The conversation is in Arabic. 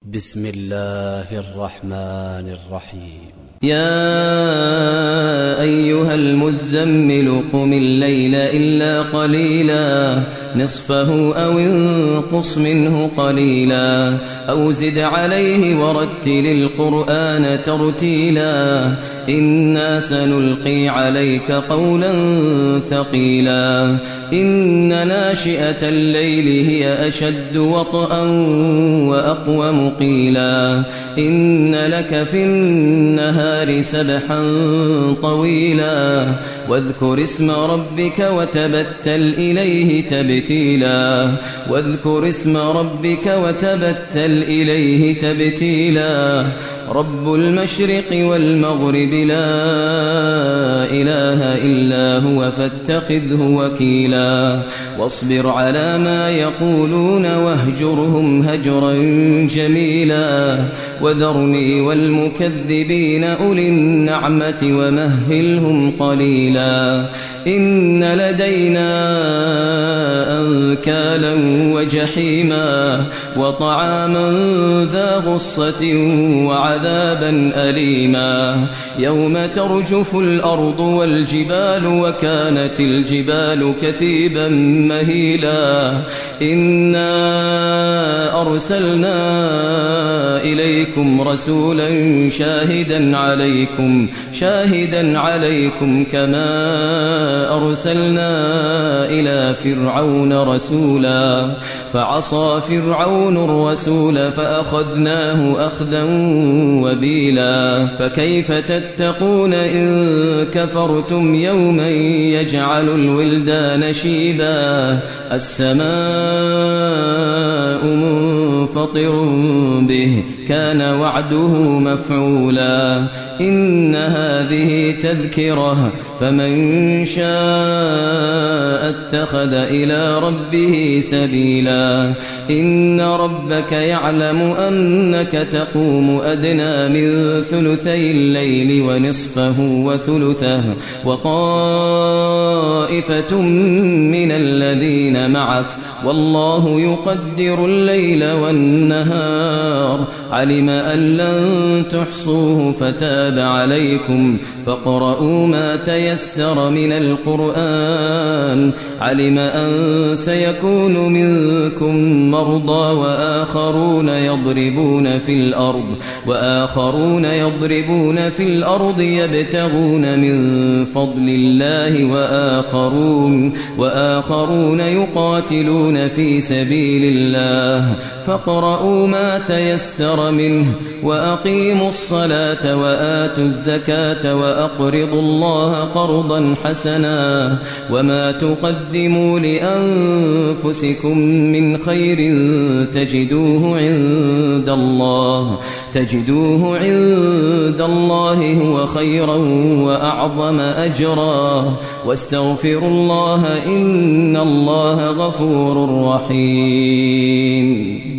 بسم الله الرحمن الرحيم. يا أيها المزمل قم الليل إلا قليلا نصفه أو انقص منه قليلا أو زد عليه ورتل القرآن ترتيلا إنا سنلقي عليك قولا ثقيلا إن ناشئة الليل هي أشد وطئا وأقوم قيلا إن لك في النهار سبحا طويلا واذكر اسم ربك وتبتل إليه تبتيلا رب المشرق والمغرب لا إله إلا هو فاتخذه وكيلا واصبر على ما يقولون واهجرهم هجرا جميلا وذرني والمكذبين أولي النعمة ومهلهم قليلا إن لدينا أنكالا وجحيما وطعاما ذا غصة وعذابا أليما يوم ترجف الأرض والجبال وكانت الجبال كثيبا مهيلا إنا أرسلنا إليكم رسولا شاهدا عليكم كما أرسلنا إلى فرعون رسولا فعصى فرعون الرسول فأخذناه أخذا وبيلا فكيف تتقون إن كفرتم يوما يجعل الولدان شيبا السماء منفطر به كان وعده مفعولا إن هذه تذكرة فمن شاء اتخذ إلى ربه سبيلا إن ربك يعلم أنك تقوم أدنى من ثلثي الليل ونصفه وثلثه وطائفة من الذين معك والله يقدر الليل والنهار علم أن لن تحصوه فتاب عليكم فاقرؤوا ما تيسر من القرآن علم أن سيكون منكم مرضى وآخرون يضربون في الأرض يبتغون من فضل الله وآخرون يقاتلون في سبيل الله فاقرؤوا ما تيسر منه وأقيموا الصلاة وآتوا الزكاة وأقرضوا الله قرضا حسنا وما تقدموا لأنفسكم من خير تجدوه عند الله هو خيرا وأعظم أجرا واستغفروا الله إن الله غفور رحيم.